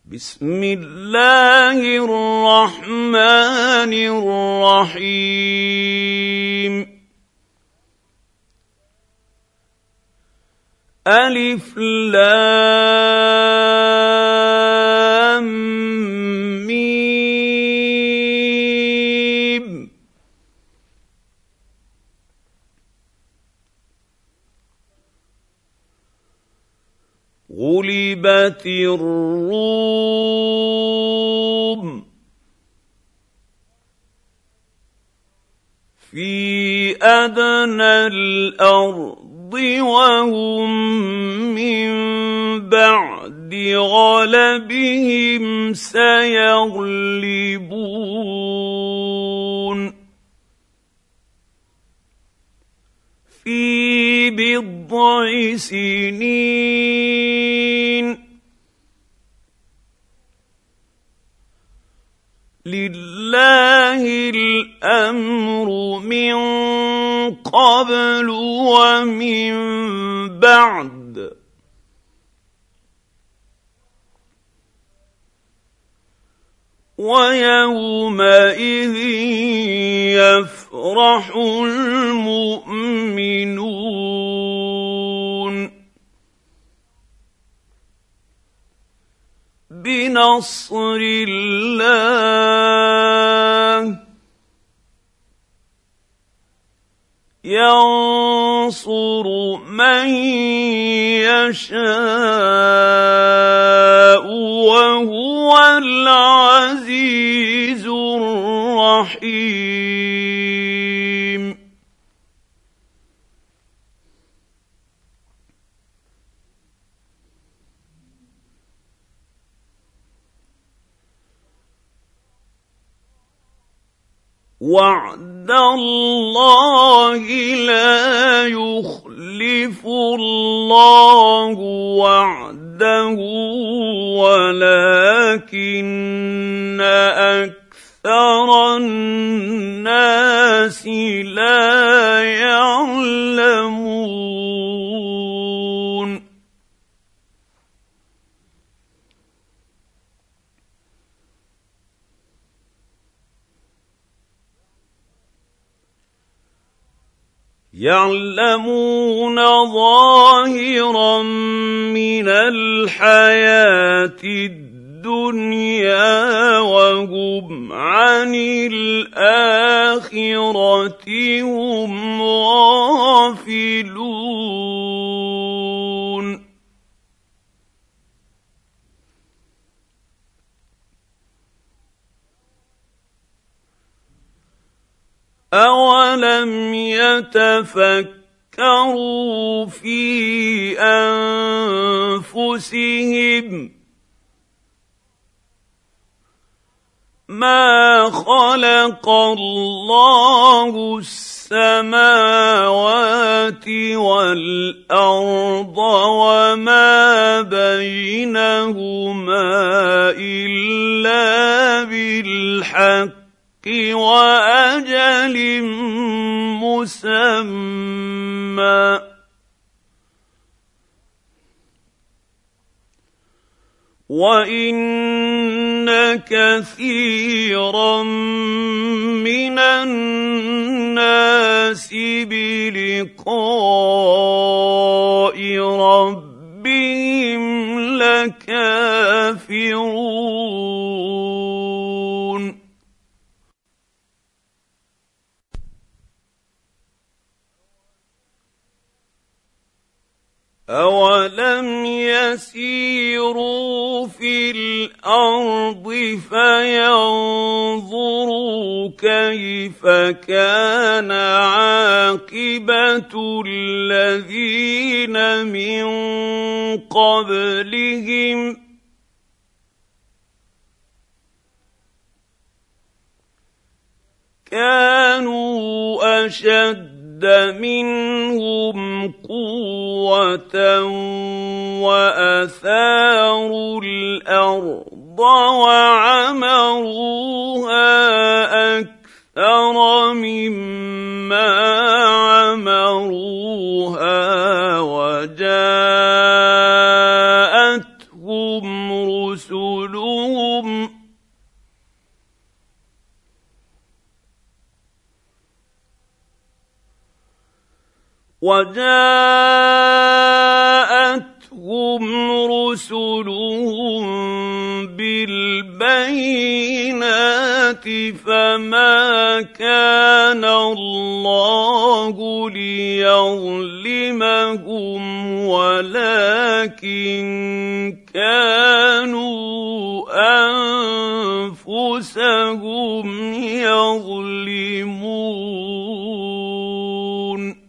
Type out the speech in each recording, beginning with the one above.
بسم الله الرحمن الرحيم ألف لام ميم غلبت الروم في أدنى الأرض وهم من بعد غلبهم سيغلبون في بضع سنين لله الأمر من قبل ومن بعد ويومئذ يفرح المؤمنون بنصر الله ينصر من يشاء وهو العزيز الرحيم وعد الله لا يخلف الله وعده ولكن أكثر الناس لا يعلمون يعلمون ظاهرا من الحياة الدنيا وهم عن الآخرة هم غافلون أولم يتفكروا في أنفسهم ما خلق الله السماوات والأرض وما بينهما إلا بالحق وأجل مسمى وإن كثيرا من الناس بلقاء ربهم لكافرون أولم يسيروا في الأرض فينظروا كيف كان عاقبة الذين من قبلهم كانوا أشد منهم قوة وأثاروا الأرض وعمروها أكثر مما عمروها وجاءتهم رسلهم وجاءتهم رسلهم بالبينات فما كان الله ليظلمهم ولكن كانوا أنفسهم يظلمون.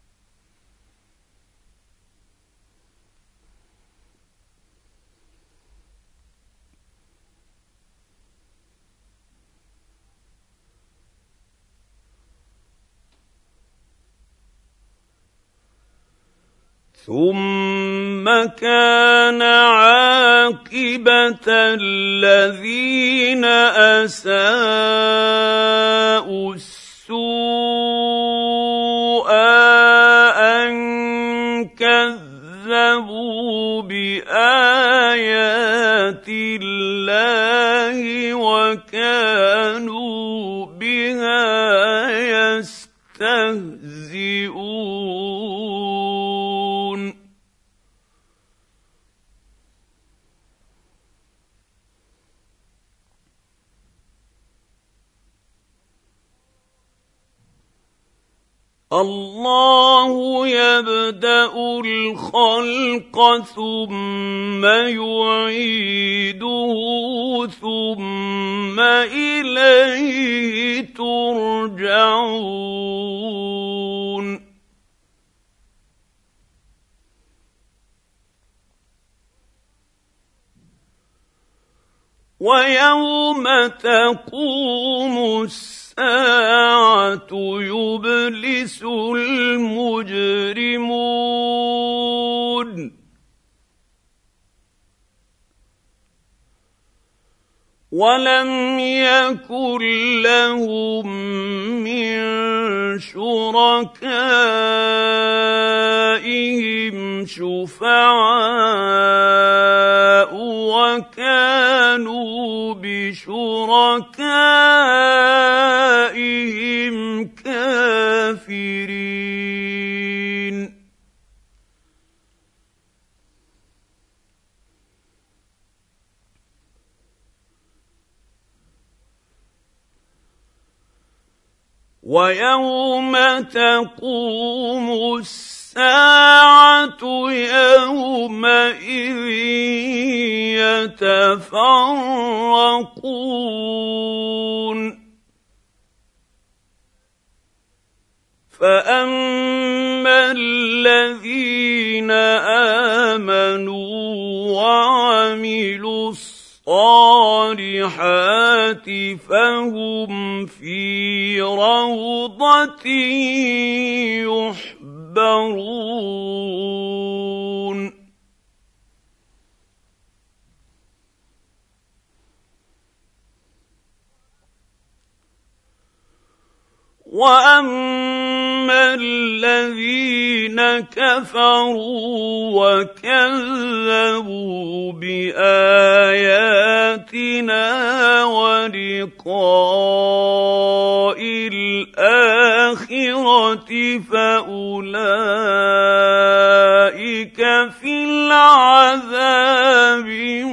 ثم كان عاقبة الذين أساءوا السوء أن كذبوا بآيات الله وكانوا بها يستهزئون. الله يبدأ الخلق ثم يعيده ثم إليه ترجعون. ويوم تقوم الساعة يبلس المجرمون ولم يكن لهم من شركائهم شفعاء وكانوا بشركائهم كافرين. ويوم تقوم الساعة يومئذ يتفرقون فأما الذين آمنوا وعملوا الصالحات فهم في روضة يحبرون. وأما الذين كفروا وكذبوا بآياتنا ولقاء الآخرة فأولئك في العذاب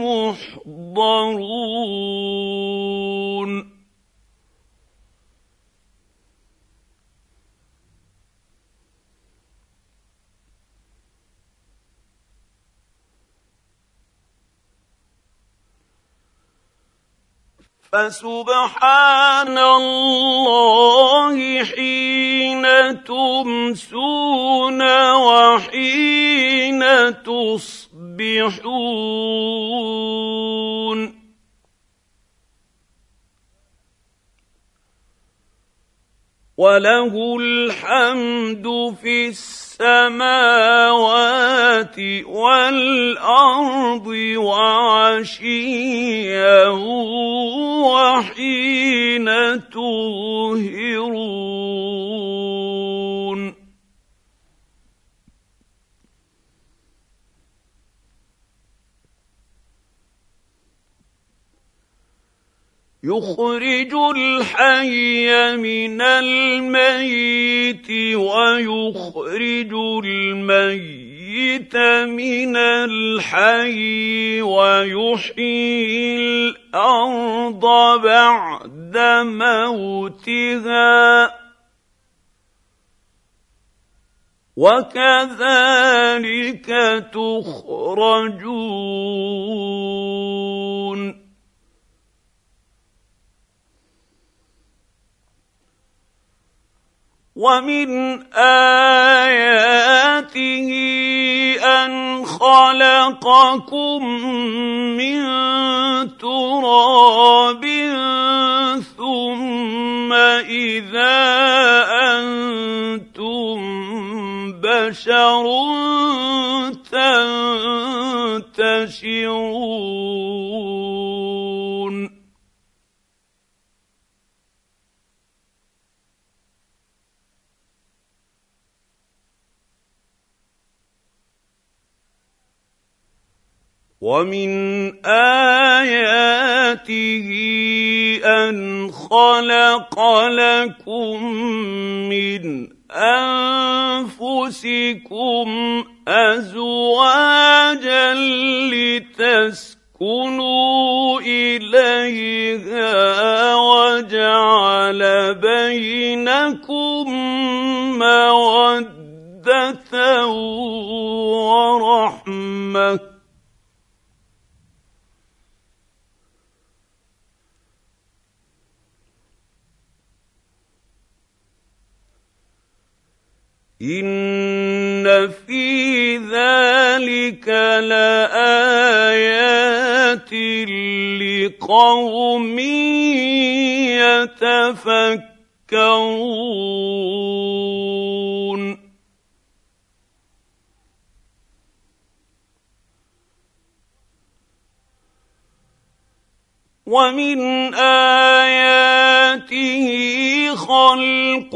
محضرون. فسبحان الله حين تمسون وحين تصبحون وله الحمد في السماوات والأرض وعشيا وحين تظهرون. يخرج الحي من الميت ويخرج الميت من الحي ويحيي الأرض بعد موتها وكذلك تخرجون ومن آياته أن خلقكم من تراب ثم إذا أنتم بشر تنتشرون ومن آياته أن خلق لكم من أنفسكم أزواجا لتسكنوا إليها وجعل بينكم مودة ورحمة إن في ذلك لآيات لقوم يتفكرون ومن آياته خلق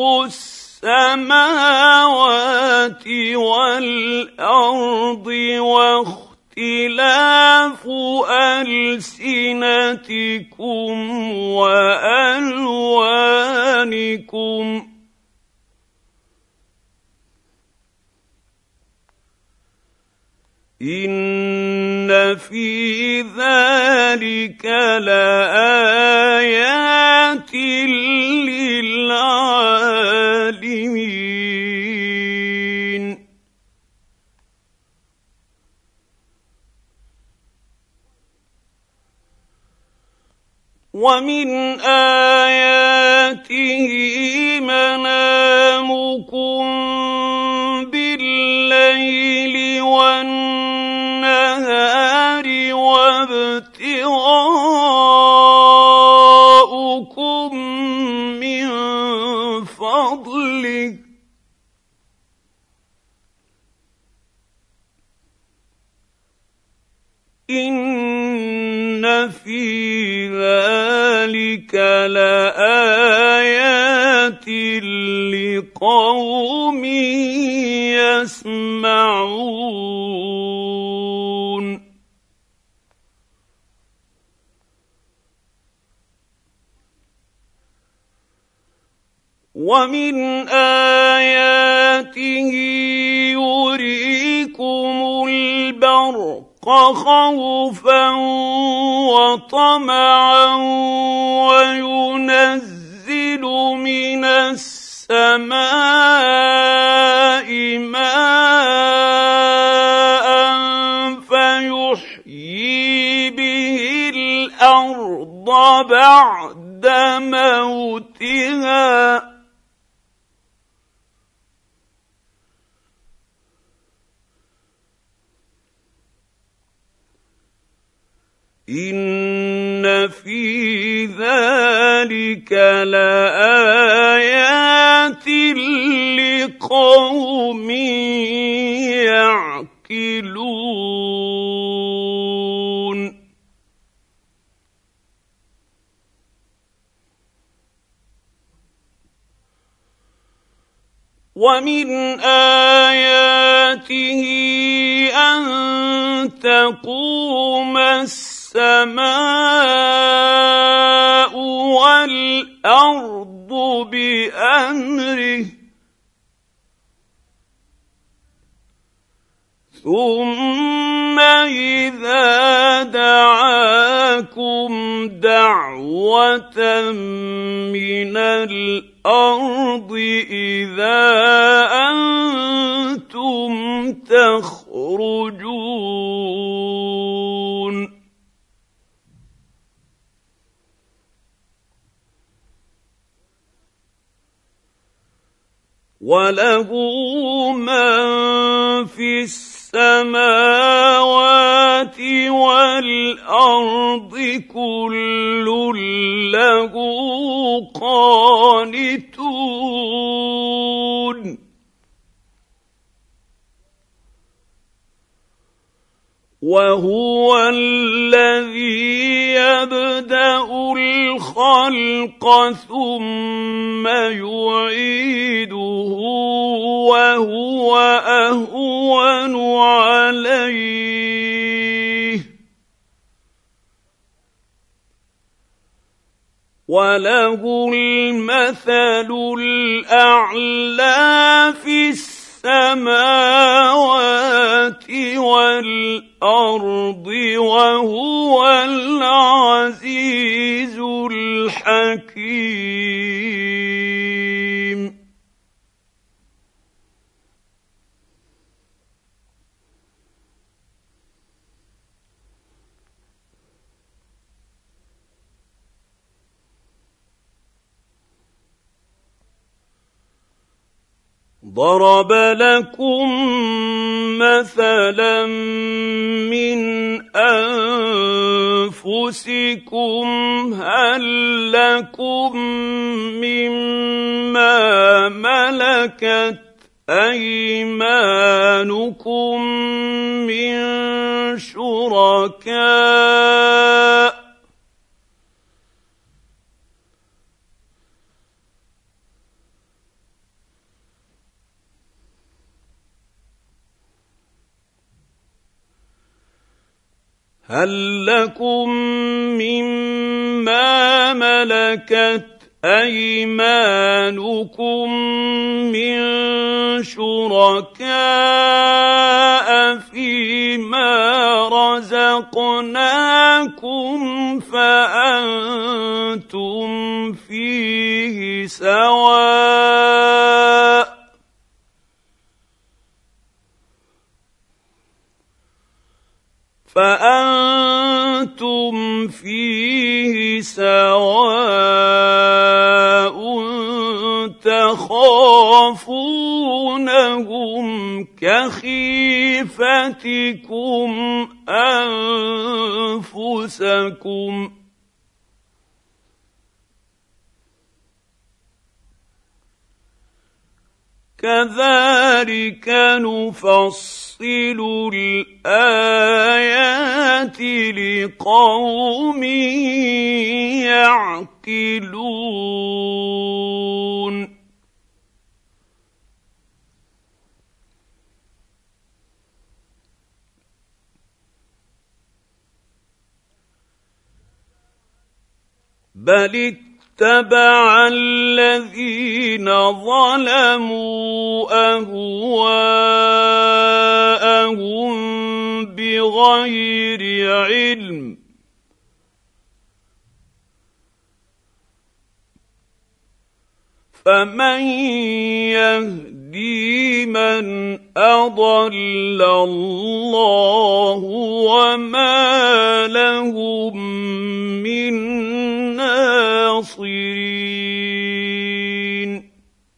السماوات والأرض واختلاف ألسنتكم وألوانكم إن في ذلك لآيات للعالمين ومن آياته منامكم بالليل والنهار وابتغاؤكم من فضله إن في ذلك لآيات لقوم يسمعون ومن آياته يريكم البرق خوفا وطمعا وينزل من السماء ماء فيحيي به الأرض بعد موتها إن في ذلك لآيات لقوم يعقلون ومن آياته أن تقوم السماء والأرض بأمره ثم إذا دعاكم دعوة من الأرض إذا أنتم تخرجون وله من في السماوات والأرض كل له قانتون وهو الذي يبدأ الخلق ثم يعيده وهو أهون عليه وله المثل الأعلى في السماوات والأرض وهو العزيز الحكيم ضرب لكم مثلا من أنفسكم هل لكم مما ملكت أيمانكم من شركاء هل لكم مما ملكت أيمانكم من شركاء فيما رزقناكم فأنتم فيه سواء تخافونهم كخيفتكم أنفسكم كذلك نفصل الآيات لقوم يعقلون بل اتبع الذين ظلموا أهواءهم بغير علم فمن يهدي من أضل الله وما لهم من ناصرين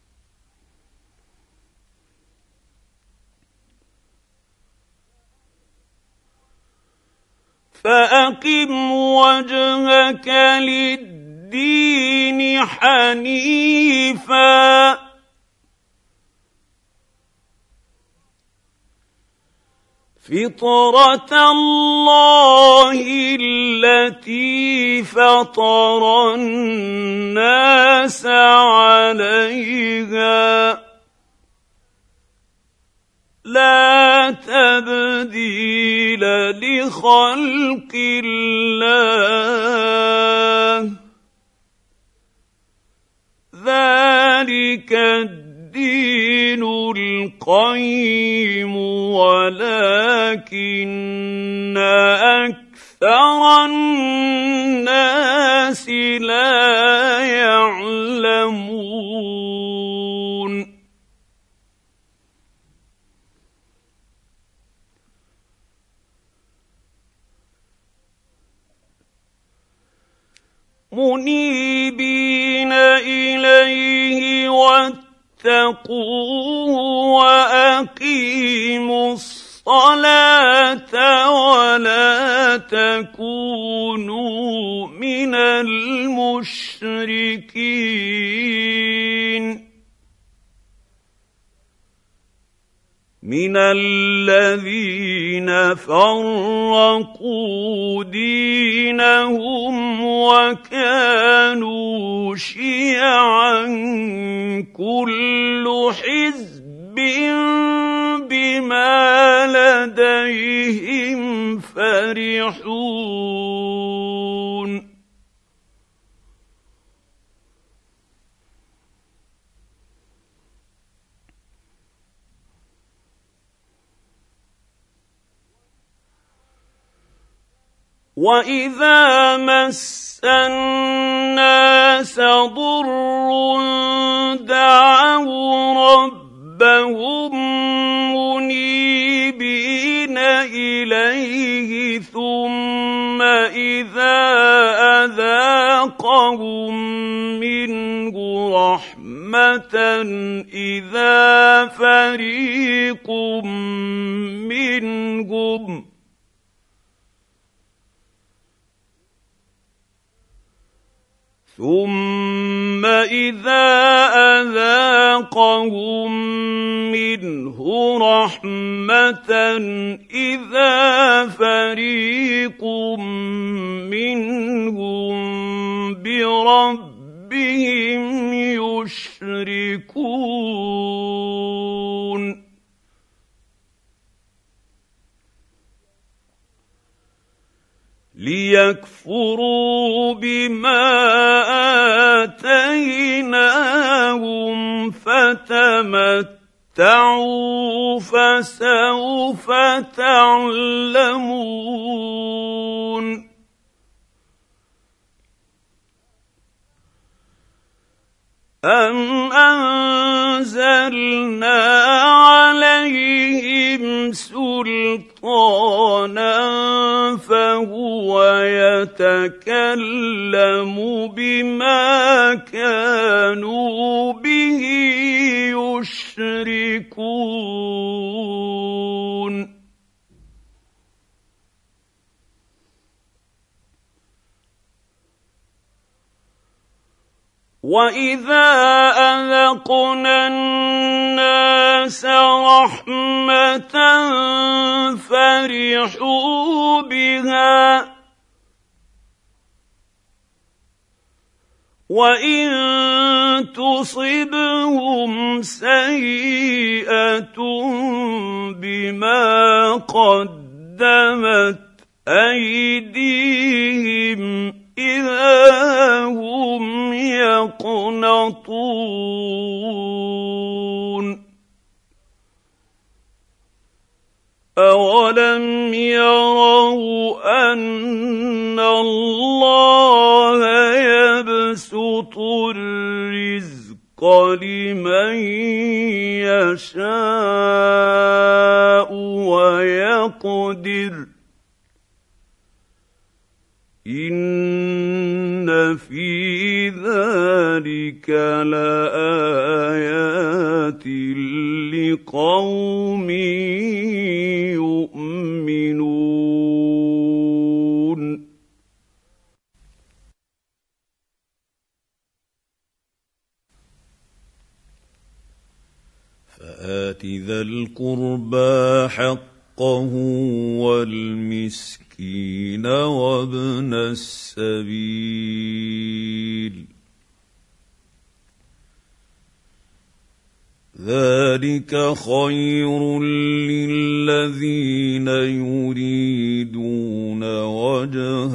فأقم وجهك للدين حنيفا فطرة الله التي فطر الناس عليها لا تبديل لخلق الله ذلك الدين القيم ولكن أكثر الناس لا يعلمون منيبين إليه واتقوه وأقيموا الصلاة ولا تكونوا من المشركين من الذين فرقوا دينهم وكانوا شيعا كل حزب بما لديهم فرحون وَإِذَا مَسَّ النَّاسَ ضُرٌّ دَعَوْا رَبَّهُم مُّنِيبِينَ إِلَيْهِ ثُمَّ إِذَا أَذَاقَهُم مِّنْهُ رَحْمَةً إِذَا فَرِيقٌ منهم ثم إذا أذاقهم منه رحمة إذا فريق منهم بربهم يشركون ليكفروا بما آتيناهم فتمتعوا فسوف تعلمون أم أنزلنا عليهم سلطانا فهو يتكلم بما كانوا به يشركون وَإِذَا أَذَقْنَا النَّاسَ رَحْمَةً فَرِحُوا بِهَا وَإِن تُصِبْهُمْ سَيِّئَةٌ بِمَا قَدَّمَتْ أَيْدِيهِمْ إِذَا هُمْ يَقْنَطُونَ أَوَلَمْ يَرَوْا أَنَّ اللَّهَ يَبْسُطُ الرِّزْقَ لِمَن يَشَاءُ وَيَقْدِرُ إِنَّ فِي ذَلِكَ لَآيَاتٍ لِقَوْمٍ يُؤْمِنُونَ فآت ذا القربى حقه والمسكين وابن السبيل ذلك خير للذين يريدون وجه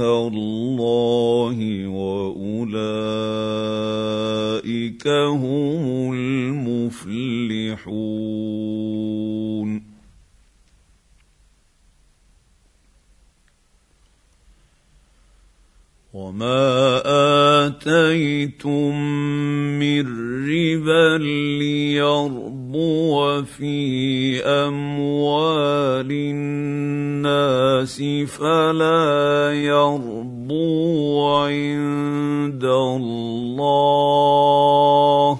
الله وأولئك هم وما آتيتم من ربا ليربو في أموال الناس فلا يربو عند الله،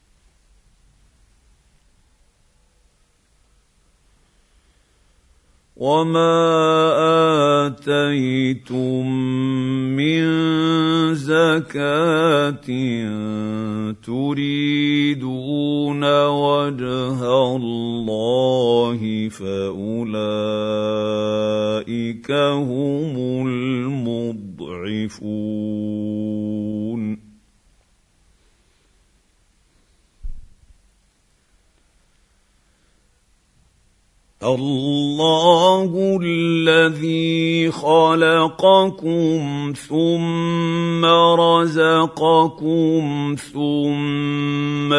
وما آتيتم من زكاة تريدون وجه الله فأولئك هم المضعفون. الله الذي خلقكم ثم رزقكم ثم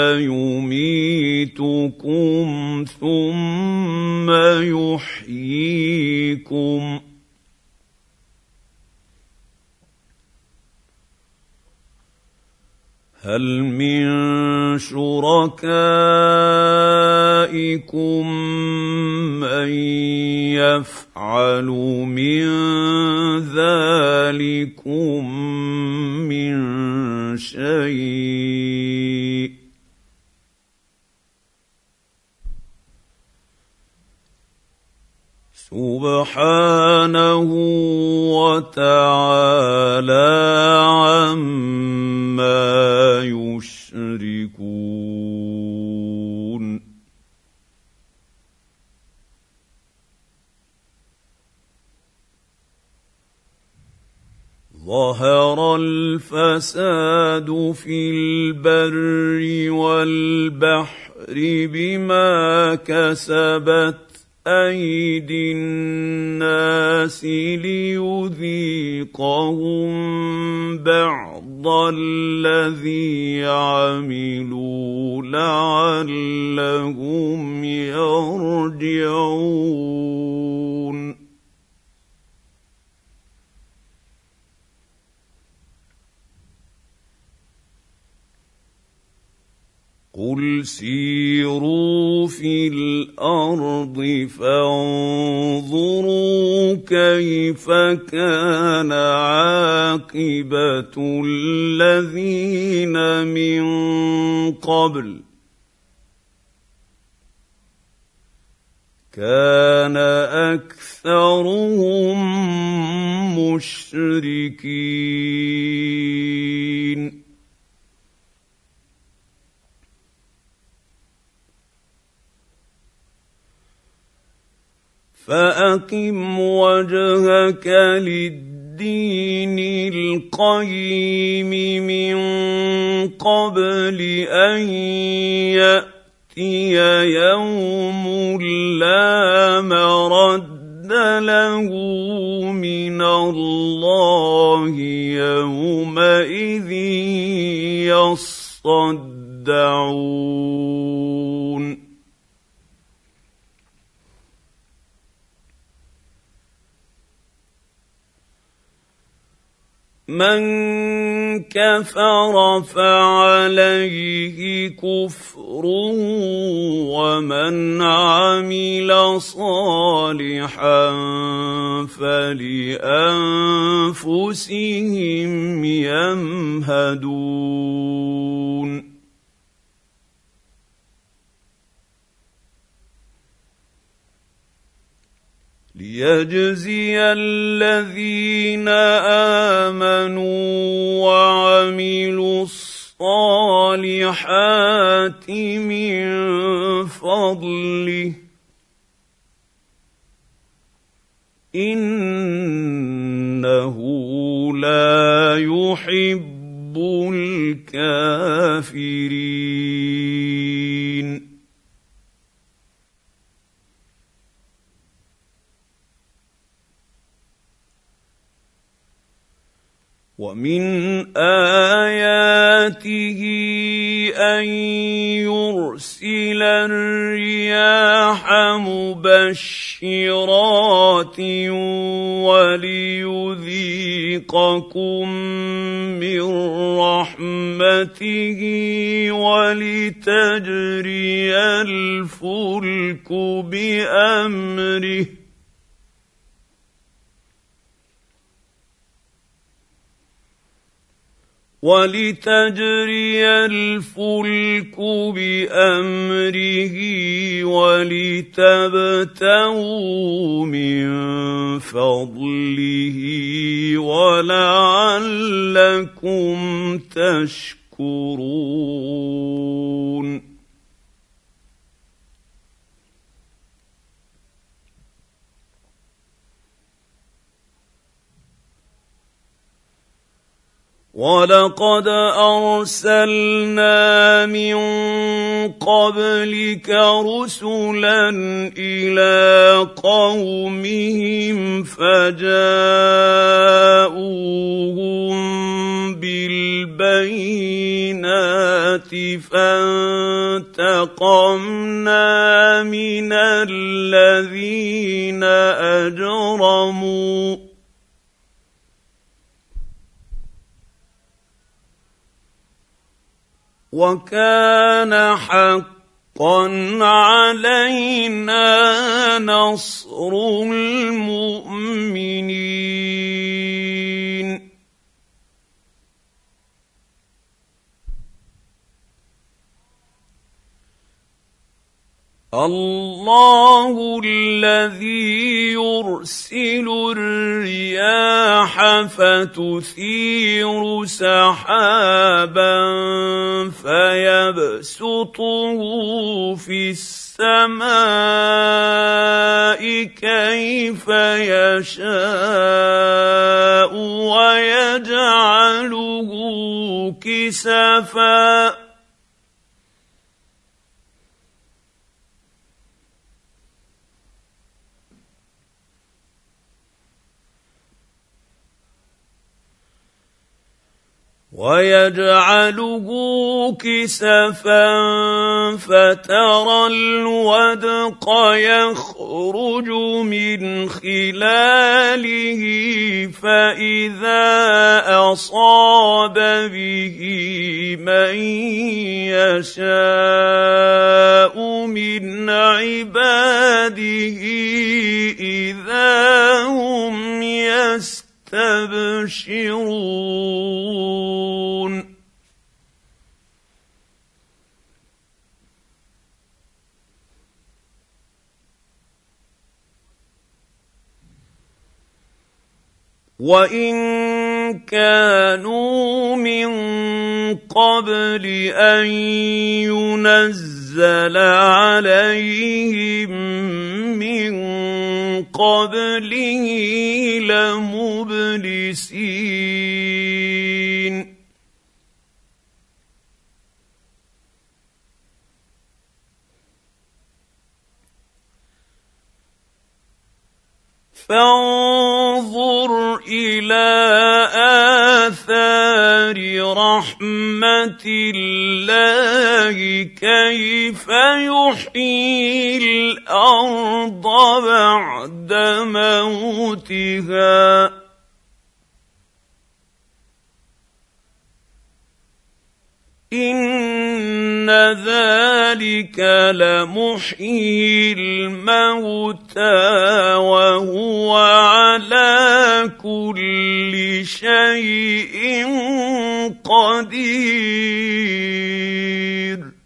يميتكم ثم يحييكم، هل من شركائكم من يفعل من ذلكم من شيء؟ سبحانه وتعالى عما يشركون. ظهر الفساد في البر والبحر بما كسبت أيدي الناس ليذيقهم بعض الذي عملوا لعلهم يرجعون. قل سيروا في الأرض فانظروا كيف كان عاقبة الذين من قبل، كان أكثرهم مشركين. فأقم وجهك للدين القيم من قبل أن يأتي يوم لا مرد له من الله يومئذ يصدعون. من كفر فعليه كفره ومن عمل صالحا فلأنفسهم يمهدون. ليجزي الذين آمنوا وعملوا الصالحات من فضله إنه لا يحب الكافرين. ومن آياته أن يرسل الرياح مبشرة مبشرات وليذيقكم من رحمته ولتجري الفلك بأمره ولتبتغوا من فضله ولعلكم تشكرون. وَلَقَدْ أَرْسَلْنَا مِن قَبْلِكَ رُسُلًا إِلَىٰ قَوْمِهِمْ فَجَاءُوهُم بِالْبَيِّنَاتِ فَانتَقَمْنَا مِنَ الَّذِينَ أَجْرَمُوا وَكَانَ حَقًّا عَلَيْنَا نَصْرُ الْمُؤْمِنِينَ. اللَّهُ الَّذِي يُرْسِلُ الرِّيَاحَ فَتُثِيرُ سَحَابًا فَيَبْسُطُهُ فِي السَّمَاءِ كَيْفَ يَشَاءُ وَيَجْعَلُهُ كِسَفًا فَتَرَى الْوَدْقَ يَخْرُجُ مِنْ خِلَالِهِ فَإِذَا أَصَابَ بِهِ مَن يَشَاءُ مِنْ عِبَادِهِ إِذَا هُمْ يَسْتَبْشِرُونَ. وَإِن كَانُوا مِن قَبْلِ أَن يُنَزَّلَ عَلَيْهِم مِّن قَبْلِهِ لَمُبْلِسِينَ. فانظُرْ إِلَىٰ آثَارِ رَحْمَتِ اللَّهِ كَيْفَ يُحْيِي الْأَرْضَ بَعْدَ مَوْتِهَا ۚ إِنَّ ذَلِكَ لَمُحْيِي الْمَوْتَىٰ وَهُوَ عَلَىٰ كُلِّ شَيْءٍ قَدِيرٌ.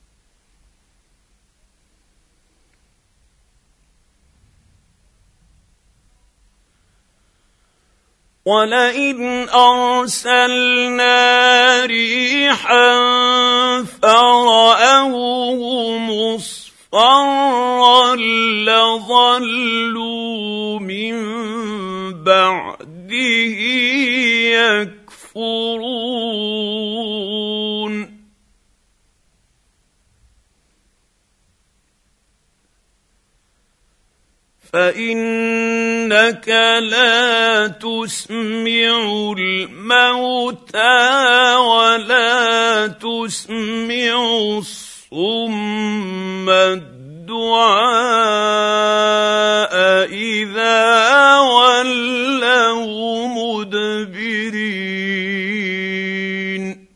وَلَئِنْ أَرْسَلْنَا رِيحًا فَرَأَوْهُ مُصْفَرًّا لَّظَلُّوا مِن بَعْدِهِ يَكْفُرُونَ. فَإِنَّكَ لَا تُسْمِعُ الْمَوْتَىٰ وَلَا تُسْمِعُ الصُّمَّ الدُّعَاءَ مدبرين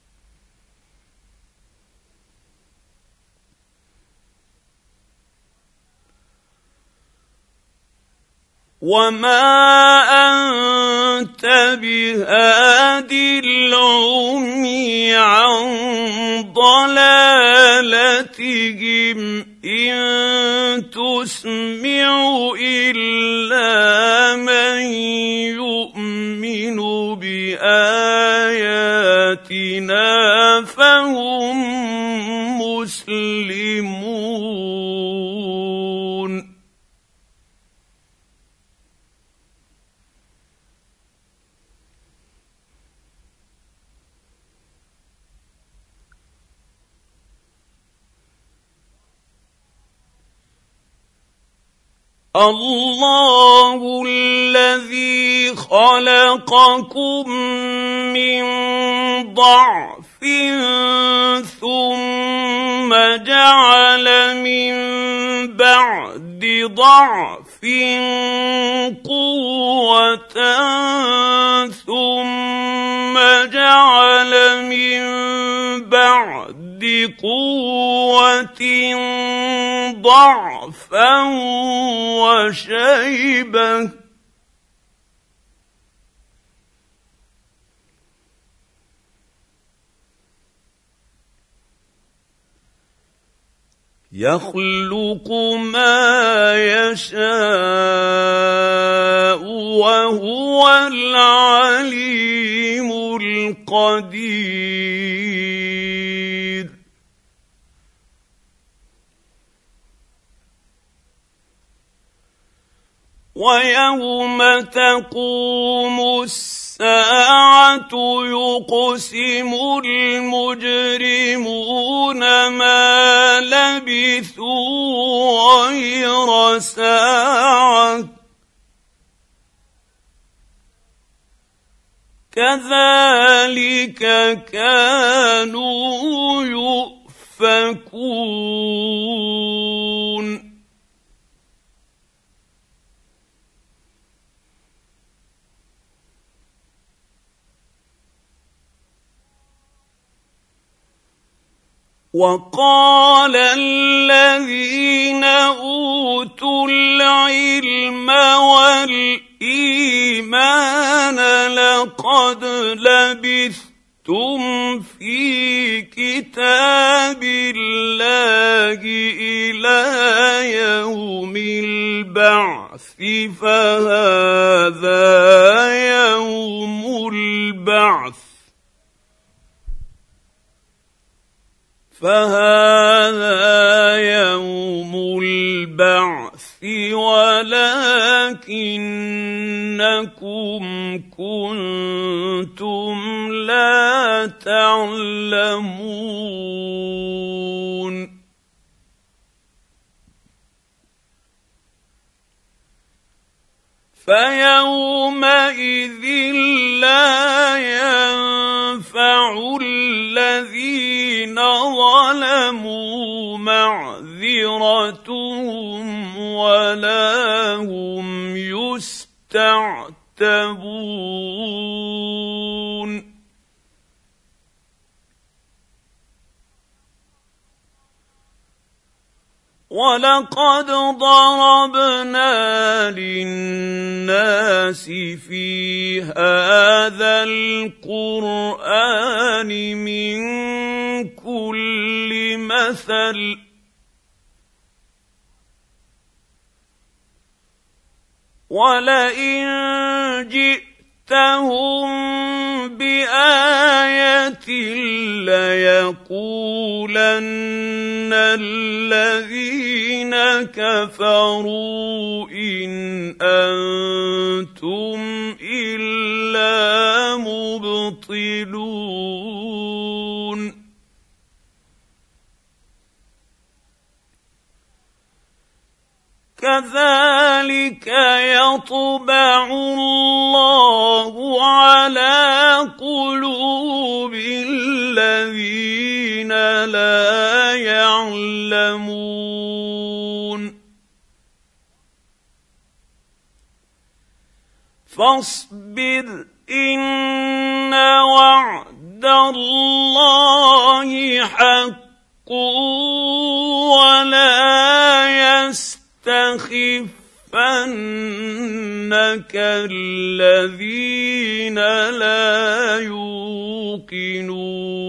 وما انت بهاد العمي عن ضلالتهم ان تسمع الا من يؤمن باياتنا فهم مسلمون الله الذي خلقكم من ضعف ثم جعل من بعد ضعف قوة ثم جعل من بعد قوة ضعفا وشيبة يخلق ما يشاء وهو العليم القدير ويوم تقوم الساعة يقسم المجرمون ما لبثوا غير ساعة كذلك كانوا يؤفكون وقال الذين اوتوا العلم والايمان لقد لبثتم في كتاب الله الى يوم البعث فهذا يوم البعث ولكنكم كنتم لا تعلمون فيومئذ لا ينفع الذين ظلموا معذرتهم ولا هم يستعتبون ولقد ضربنا للناس في هذا القرآن من كل مثل ولئن جئتهم بآية ليقولن الذين كفروا إن أنتم إلا مبطلون كذلك يطبع الله على قلوب الذين لا يعلمون فاصبر إن وعد الله حق ولا يستخفنك الذين لا يوقنون